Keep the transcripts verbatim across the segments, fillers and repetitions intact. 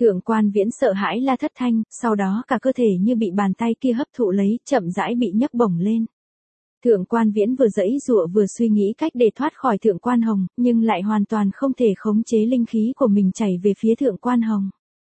Thượng quan Viễn sợ hãi la thất thanh, sau đó cả cơ thể như bị bàn tay kia hấp thụ lấy, chậm rãi bị nhấc bổng lên. Thượng quan Viễn vừa giãy giụa vừa suy nghĩ cách để thoát khỏi Thượng quan Hồng, nhưng lại hoàn toàn không thể khống chế linh khí của mình chảy về phía Thượng quan Hồng.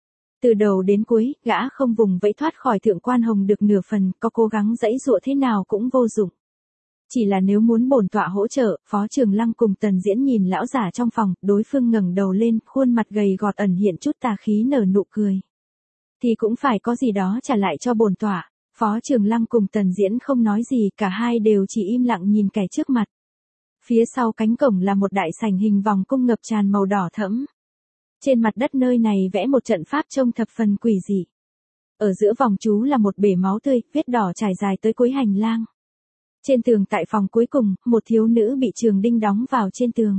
Từ đầu đến cuối, gã không vùng vẫy thoát khỏi Thượng quan Hồng được nửa phần, có cố gắng giãy giụa thế nào cũng vô dụng. Chỉ là nếu muốn bổn tọa hỗ trợ, Phó Trường Lăng cùng Tần Diễn nhìn lão giả trong phòng, đối phương ngẩng đầu lên, khuôn mặt gầy gọt ẩn hiện chút tà khí nở nụ cười. Thì cũng phải có gì đó trả lại cho bổn tọa. Phó Trường Lăng cùng Tần Diễn không nói gì, cả hai đều chỉ im lặng nhìn kẻ trước mặt. Phía sau cánh cổng là một đại sảnh hình vòng cung ngập tràn màu đỏ thẫm. Trên mặt đất nơi này vẽ một trận pháp trông thập phần quỷ dị. Ở giữa vòng chú là một bể máu tươi, vết đỏ trải dài tới cuối hành lang. Trên tường tại phòng cuối cùng, một thiếu nữ bị trường đinh đóng vào trên tường.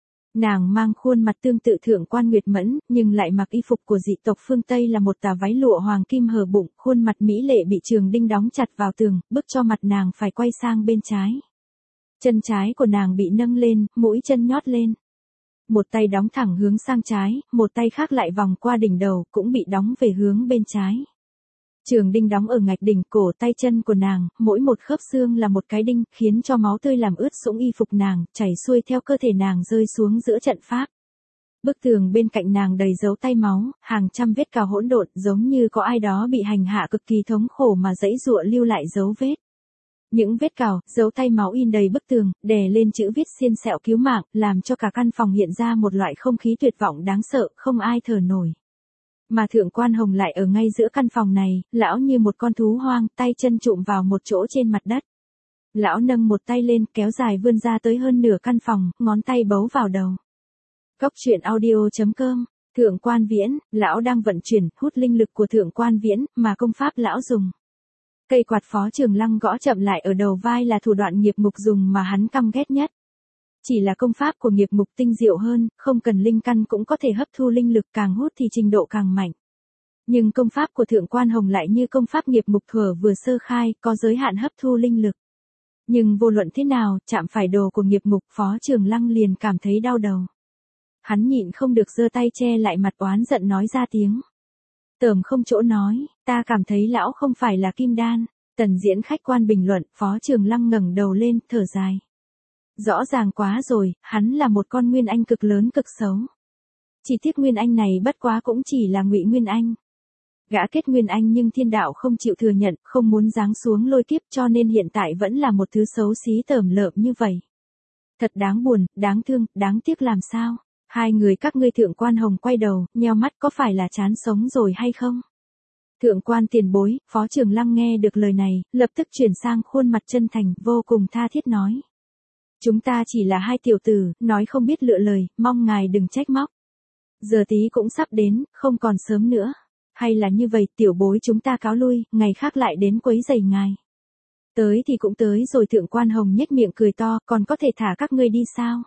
Nàng mang khuôn mặt tương tự Thượng quan Nguyệt Mẫn, nhưng lại mặc y phục của dị tộc phương Tây là một tà váy lụa hoàng kim hở bụng, khuôn mặt mỹ lệ bị trường đinh đóng chặt vào tường, bức cho mặt nàng phải quay sang bên trái. Chân trái của nàng bị nâng lên, mũi chân nhót lên. Một tay đóng thẳng hướng sang trái, một tay khác lại vòng qua đỉnh đầu, cũng bị đóng về hướng bên trái. Trường đinh đóng ở ngạch đỉnh, cổ, tay chân của nàng, mỗi một khớp xương là một cái đinh, khiến cho máu tươi làm ướt sũng y phục nàng, chảy xuôi theo cơ thể nàng rơi xuống giữa trận pháp. Bức tường bên cạnh nàng đầy dấu tay máu, hàng trăm vết cào hỗn độn, giống như có ai đó bị hành hạ cực kỳ thống khổ mà giãy giụa lưu lại dấu vết. Những vết cào, dấu tay máu in đầy bức tường, đè lên chữ viết xiên xẹo cứu mạng, làm cho cả căn phòng hiện ra một loại không khí tuyệt vọng đáng sợ, không ai thở nổi. Mà Thượng quan Hồng lại ở ngay giữa căn phòng này, lão như một con thú hoang, tay chân chụm vào một chỗ trên mặt đất. Lão nâng một tay lên, kéo dài vươn ra tới hơn nửa căn phòng, ngón tay bấu vào đầu. Cốc truyện audio chấm com, Thượng quan Viễn, lão đang vận chuyển, hút linh lực của Thượng quan Viễn, mà công pháp lão dùng. Cây quạt Phó Trường Lăng gõ chậm lại ở đầu vai là thủ đoạn nghiệp mục dùng mà hắn căm ghét nhất. Chỉ là công pháp của nghiệp mục tinh diệu hơn, không cần linh căn cũng có thể hấp thu linh lực, càng hút thì trình độ càng mạnh. Nhưng công pháp của Thượng quan Hồng lại như công pháp nghiệp mục thuở vừa sơ khai, có giới hạn hấp thu linh lực. Nhưng vô luận thế nào, chạm phải đồ của nghiệp mục, Phó Trường Lăng liền cảm thấy đau đầu. Hắn nhịn không được giơ tay che lại mặt, oán giận nói ra tiếng. Tởm không chỗ nói, ta cảm thấy lão không phải là kim đan. Tần Diễn khách quan bình luận, Phó Trường Lăng ngẩng đầu lên, thở dài. Rõ ràng quá rồi, hắn là một con Nguyên Anh cực lớn cực xấu. Chỉ tiếc Nguyên Anh này bất quá cũng chỉ là ngụy Nguyên Anh. Gã kết Nguyên Anh nhưng thiên đạo không chịu thừa nhận, không muốn giáng xuống lôi kiếp, cho nên hiện tại vẫn là một thứ xấu xí tởm lợm như vậy. Thật đáng buồn, đáng thương, đáng tiếc làm sao. Hai người các ngươi. Thượng quan Hồng quay đầu, nheo mắt, có phải là chán sống rồi hay không? Thượng quan tiền bối, Phó Trường Lăng nghe được lời này, lập tức chuyển sang khuôn mặt chân thành, vô cùng tha thiết nói. Chúng ta chỉ là hai tiểu tử, nói không biết lựa lời, mong ngài đừng trách móc. Giờ tí cũng sắp đến, không còn sớm nữa. Hay là như vậy, tiểu bối chúng ta cáo lui, ngày khác lại đến quấy rầy ngài. Tới thì cũng tới rồi. Thượng quan Hồng nhếch miệng cười to, còn có thể thả các ngươi đi sao?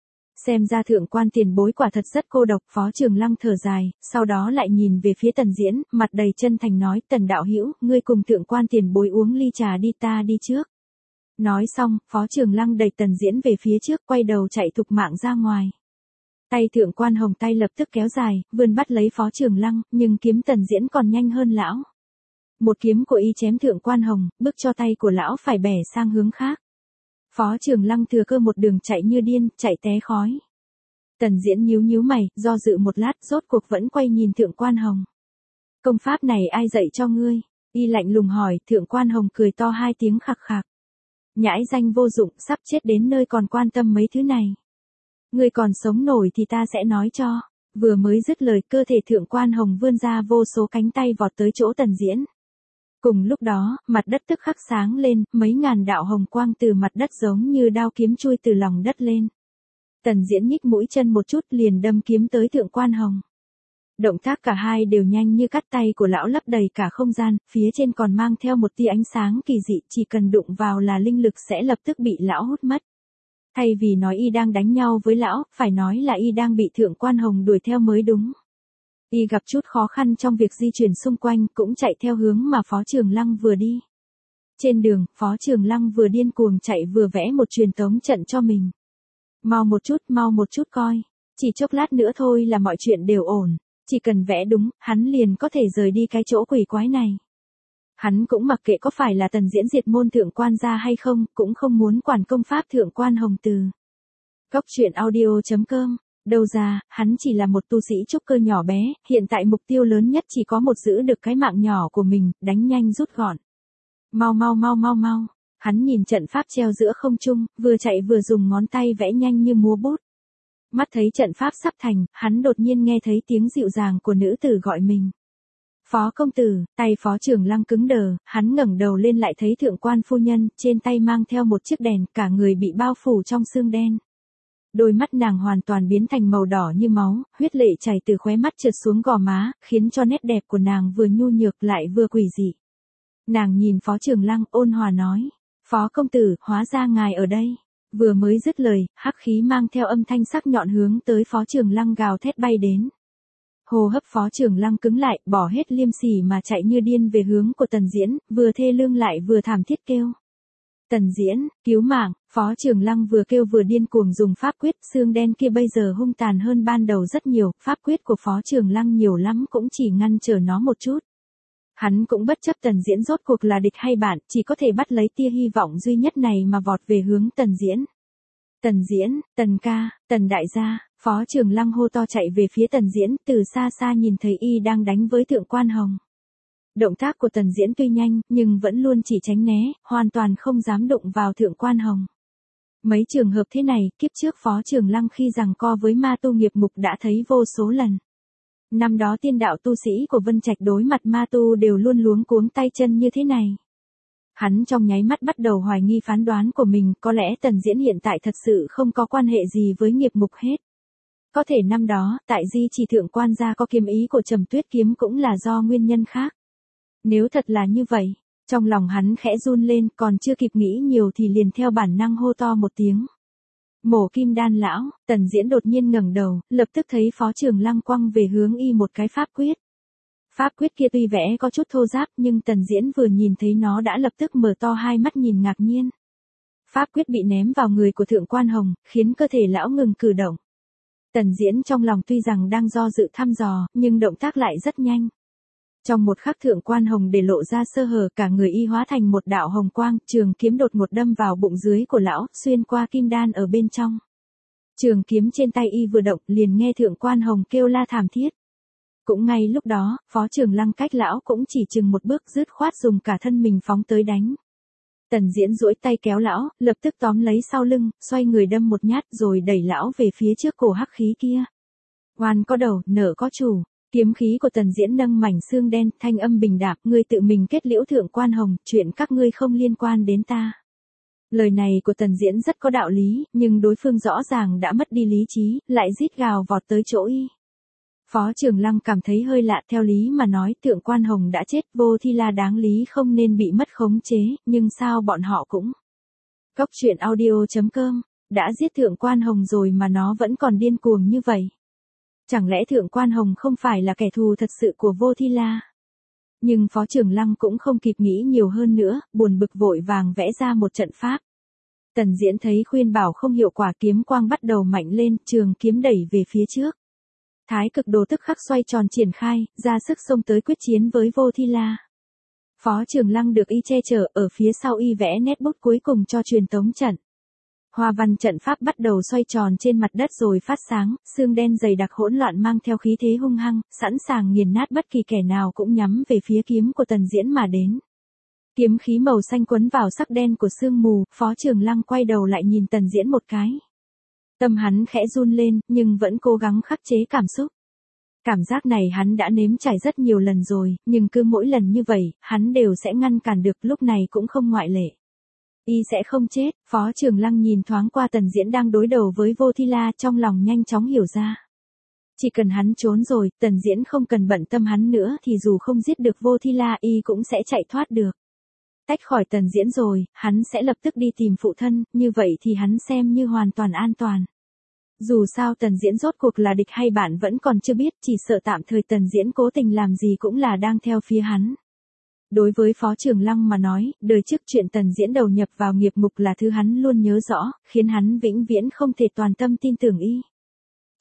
Xem ra Thượng quan tiền bối quả thật rất cô độc. Phó Trường Lăng thở dài, sau đó lại nhìn về phía Tần Diễn, mặt đầy chân thành nói, Tần đạo hữu, ngươi cùng Thượng quan tiền bối uống ly trà đi, ta đi trước. Nói xong, Phó Trường Lăng đẩy Tần Diễn về phía trước, quay đầu chạy thục mạng ra ngoài. Tay Thượng quan Hồng tay lập tức kéo dài, vươn bắt lấy Phó Trường Lăng, nhưng kiếm Tần Diễn còn nhanh hơn lão. Một kiếm của y chém Thượng quan Hồng, bức cho tay của lão phải bẻ sang hướng khác. Phó Trường Lăng thừa cơ một đường chạy như điên, chạy té khói. Tần Diễn nhíu nhíu mày, do dự một lát, rốt cuộc vẫn quay nhìn Thượng quan Hồng. Công pháp này ai dạy cho ngươi? Y lạnh lùng hỏi. Thượng quan Hồng cười to hai tiếng khạc khạc. Nhãi danh vô dụng, sắp chết đến nơi còn quan tâm mấy thứ này. Ngươi còn sống nổi thì ta sẽ nói cho. Vừa mới dứt lời, cơ thể Thượng quan Hồng vươn ra vô số cánh tay vọt tới chỗ Tần Diễn. Cùng lúc đó, mặt đất tức khắc sáng lên, mấy ngàn đạo hồng quang từ mặt đất giống như đao kiếm chui từ lòng đất lên. Tần Diễn nhích mũi chân một chút liền đâm kiếm tới Thượng quan Hồng. Động tác cả hai đều nhanh như cắt, tay của lão lấp đầy cả không gian, phía trên còn mang theo một tia ánh sáng kỳ dị, chỉ cần đụng vào là linh lực sẽ lập tức bị lão hút mất. Thay vì nói y đang đánh nhau với lão, phải nói là y đang bị Thượng quan Hồng đuổi theo mới đúng. Y gặp chút khó khăn trong việc di chuyển xung quanh, cũng chạy theo hướng mà Phó Trường Lăng vừa đi. Trên đường, Phó Trường Lăng vừa điên cuồng chạy vừa vẽ một truyền tống trận cho mình. Mau một chút, mau một chút coi. Chỉ chốc lát nữa thôi là mọi chuyện đều ổn. Chỉ cần vẽ đúng, hắn liền có thể rời đi cái chỗ quỷ quái này. Hắn cũng mặc kệ có phải là Tần Diễn diệt môn thượng quan gia hay không, cũng không muốn quản công pháp thượng quan Hồng Từ. Cốc truyện audio chấm com. Đâu ra, hắn chỉ là một tu sĩ trúc cơ nhỏ bé, hiện tại mục tiêu lớn nhất chỉ có một giữ được cái mạng nhỏ của mình, đánh nhanh rút gọn. Mau mau mau mau mau. Hắn nhìn trận pháp treo giữa không trung, vừa chạy vừa dùng ngón tay vẽ nhanh như múa bút. Mắt thấy trận pháp sắp thành, hắn đột nhiên nghe thấy tiếng dịu dàng của nữ tử gọi mình. Phó công tử, tay Phó Trường Lăng cứng đờ, hắn ngẩng đầu lên lại thấy thượng quan phu nhân, trên tay mang theo một chiếc đèn, cả người bị bao phủ trong sương đen. Đôi mắt nàng hoàn toàn biến thành màu đỏ như máu, huyết lệ chảy từ khóe mắt trượt xuống gò má, khiến cho nét đẹp của nàng vừa nhu nhược lại vừa quỷ dị. Nàng nhìn Phó Trường Lăng ôn hòa nói, Phó công tử, hóa ra ngài ở đây. Vừa mới dứt lời, hắc khí mang theo âm thanh sắc nhọn hướng tới Phó Trường Lăng gào thét bay đến. Hô hấp Phó Trường Lăng cứng lại, bỏ hết liêm sỉ mà chạy như điên về hướng của Tần Diễn, vừa thê lương lại vừa thảm thiết kêu. Tần Diễn, cứu mạng, Phó Trường Lăng vừa kêu vừa điên cuồng dùng pháp quyết, xương đen kia bây giờ hung tàn hơn ban đầu rất nhiều, pháp quyết của Phó Trường Lăng nhiều lắm cũng chỉ ngăn trở nó một chút. Hắn cũng bất chấp Tần Diễn rốt cuộc là địch hay bạn, chỉ có thể bắt lấy tia hy vọng duy nhất này mà vọt về hướng Tần Diễn. Tần Diễn, Tần ca, Tần đại gia, Phó Trường Lăng hô to chạy về phía Tần Diễn, từ xa xa nhìn thấy y đang đánh với thượng quan Hồng. Động tác của Tần Diễn tuy nhanh, nhưng vẫn luôn chỉ tránh né, hoàn toàn không dám đụng vào thượng quan Hồng. Mấy trường hợp thế này, kiếp trước Phó Trường Lăng khi giằng co với ma tu nghiệp mục đã thấy vô số lần. Năm đó tiên đạo tu sĩ của Vân Trạch đối mặt ma tu đều luôn luống cuống tay chân như thế này. Hắn trong nháy mắt bắt đầu hoài nghi phán đoán của mình, có lẽ Tần Diễn hiện tại thật sự không có quan hệ gì với nghiệp mục hết. Có thể năm đó, tại di chỉ thượng quan gia có kiếm ý của Trầm Tuyết kiếm cũng là do nguyên nhân khác. Nếu thật là như vậy, trong lòng hắn khẽ run lên, còn chưa kịp nghĩ nhiều thì liền theo bản năng hô to một tiếng. Mổ kim đan lão, Tần Diễn đột nhiên ngẩng đầu, lập tức thấy Phó Trường Lăng quăng về hướng y một cái pháp quyết. Pháp quyết kia tuy vẽ có chút thô ráp nhưng Tần Diễn vừa nhìn thấy nó đã lập tức mở to hai mắt nhìn ngạc nhiên. Pháp quyết bị ném vào người của thượng quan Hồng, khiến cơ thể lão ngừng cử động. Tần Diễn trong lòng tuy rằng đang do dự thăm dò, nhưng động tác lại rất nhanh. Trong một khắc thượng quan Hồng để lộ ra sơ hở, cả người y hóa thành một đạo hồng quang, trường kiếm đột một đâm vào bụng dưới của lão, xuyên qua kim đan ở bên trong. Trường kiếm trên tay y vừa động, liền nghe thượng quan Hồng kêu la thảm thiết. Cũng ngay lúc đó, Phó Trường Lăng cách lão cũng chỉ chừng một bước, dứt khoát dùng cả thân mình phóng tới đánh. Tần Diễn duỗi tay kéo lão, lập tức tóm lấy sau lưng, xoay người đâm một nhát rồi đẩy lão về phía trước cổ hắc khí kia. Oan có đầu, nợ có chủ. Kiếm khí của Tần Diễn nâng mảnh xương đen, thanh âm bình đạm, ngươi tự mình kết liễu thượng quan Hồng, chuyện các ngươi không liên quan đến ta. Lời này của Tần Diễn rất có đạo lý, nhưng đối phương rõ ràng đã mất đi lý trí, lại rít gào vọt tới chỗ y. Phó Trường Lăng cảm thấy hơi lạ, theo lý mà nói thượng quan Hồng đã chết, Vô Thi La đáng lý không nên bị mất khống chế, nhưng sao bọn họ cũng. Cốc truyện audio chấm com, đã giết thượng quan Hồng rồi mà nó vẫn còn điên cuồng như vậy. Chẳng lẽ thượng quan Hồng không phải là kẻ thù thật sự của Vô Thi La? Nhưng Phó Trường Lăng cũng không kịp nghĩ nhiều hơn nữa, buồn bực vội vàng vẽ ra một trận pháp. Tần Diễn thấy khuyên bảo không hiệu quả, kiếm quang bắt đầu mạnh lên, trường kiếm đẩy về phía trước. Thái cực đồ tức khắc xoay tròn triển khai, ra sức xông tới quyết chiến với Vô Thi La. Phó Trường Lăng được y che chở, ở phía sau y vẽ nét bút cuối cùng cho truyền tống trận. Hoa văn trận pháp bắt đầu xoay tròn trên mặt đất rồi phát sáng, xương đen dày đặc hỗn loạn mang theo khí thế hung hăng, sẵn sàng nghiền nát bất kỳ kẻ nào cũng nhắm về phía kiếm của Tần Diễn mà đến. Kiếm khí màu xanh quấn vào sắc đen của sương mù, Phó Trường Lăng quay đầu lại nhìn Tần Diễn một cái. Tâm hắn khẽ run lên, nhưng vẫn cố gắng khắc chế cảm xúc. Cảm giác này hắn đã nếm trải rất nhiều lần rồi, nhưng cứ mỗi lần như vậy, hắn đều sẽ ngăn cản được, lúc này cũng không ngoại lệ. Y sẽ không chết. Phó Trường Lăng nhìn thoáng qua Tần Diễn đang đối đầu với Vô Thi La, trong lòng nhanh chóng hiểu ra. Chỉ cần hắn trốn rồi, Tần Diễn không cần bận tâm hắn nữa thì dù không giết được Vô Thi La y cũng sẽ chạy thoát được. Tách khỏi Tần Diễn rồi, hắn sẽ lập tức đi tìm phụ thân, như vậy thì hắn xem như hoàn toàn an toàn. Dù sao Tần Diễn rốt cuộc là địch hay bạn vẫn còn chưa biết, chỉ sợ tạm thời Tần Diễn cố tình làm gì cũng là đang theo phía hắn. Đối với Phó Trường Lăng mà nói, đời trước chuyện Tần Diễn đầu nhập vào nghiệp mục là thứ hắn luôn nhớ rõ, khiến hắn vĩnh viễn không thể toàn tâm tin tưởng y.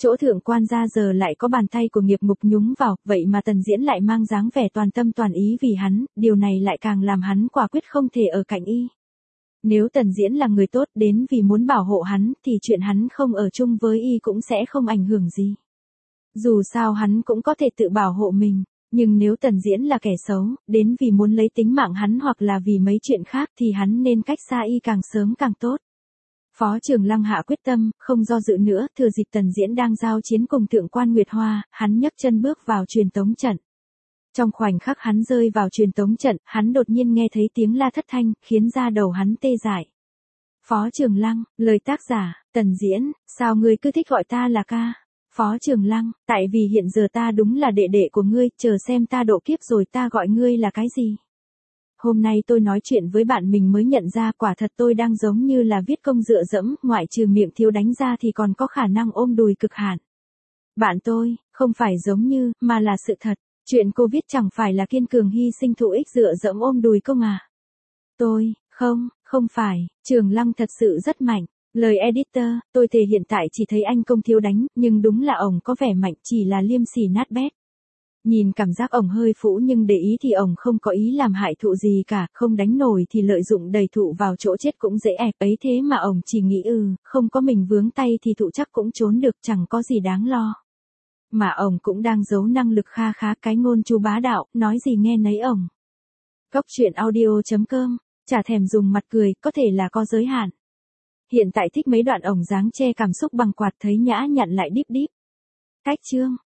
Chỗ thượng quan gia giờ lại có bàn tay của nghiệp ngục nhúng vào, vậy mà Tần Diễn lại mang dáng vẻ toàn tâm toàn ý vì hắn, điều này lại càng làm hắn quả quyết không thể ở cạnh y. Nếu Tần Diễn là người tốt đến vì muốn bảo hộ hắn thì chuyện hắn không ở chung với y cũng sẽ không ảnh hưởng gì. Dù sao hắn cũng có thể tự bảo hộ mình, nhưng nếu Tần Diễn là kẻ xấu, đến vì muốn lấy tính mạng hắn hoặc là vì mấy chuyện khác thì hắn nên cách xa y càng sớm càng tốt. Phó Trường Lăng hạ quyết tâm, không do dự nữa, thừa dịp Tần Diễn đang giao chiến cùng thượng quan Nguyệt Hoa, hắn nhấc chân bước vào truyền tống trận. Trong khoảnh khắc hắn rơi vào truyền tống trận, hắn đột nhiên nghe thấy tiếng la thất thanh, khiến da đầu hắn tê dại. Phó Trường Lăng, lời tác giả, Tần Diễn, sao ngươi cứ thích gọi ta là ca? Phó Trường Lăng, tại vì hiện giờ ta đúng là đệ đệ của ngươi, chờ xem ta độ kiếp rồi ta gọi ngươi là cái gì? Hôm nay tôi nói chuyện với bạn mình mới nhận ra quả thật tôi đang giống như là viết công dựa dẫm, ngoại trừ miệng thiếu đánh ra thì còn có khả năng ôm đùi cực hạn. Bạn tôi, không phải giống như, mà là sự thật. Chuyện cô viết chẳng phải là kiên cường hy sinh thụ ích dựa dẫm ôm đùi công à? Tôi, không, không phải, Trường Lăng thật sự rất mạnh. Lời editor, tôi thề hiện tại chỉ thấy anh công thiếu đánh, nhưng đúng là ổng có vẻ mạnh, chỉ là liêm sỉ nát bét. Nhìn cảm giác ổng hơi phũ nhưng để ý thì ổng không có ý làm hại thụ gì cả, không đánh nổi thì lợi dụng đầy thụ vào chỗ chết cũng dễ ẹp ấy, thế mà ổng chỉ nghĩ ừ, không có mình vướng tay thì thụ chắc cũng trốn được, chẳng có gì đáng lo. Mà ổng cũng đang giấu năng lực kha khá, cái ngôn chú bá đạo, nói gì nghe nấy ổng. Góc truyện audio chấm com, chả thèm dùng mặt cười, có thể là có giới hạn. Hiện tại thích mấy đoạn ổng dáng che cảm xúc bằng quạt thấy nhã nhặn lại đíp đíp. Cách chương.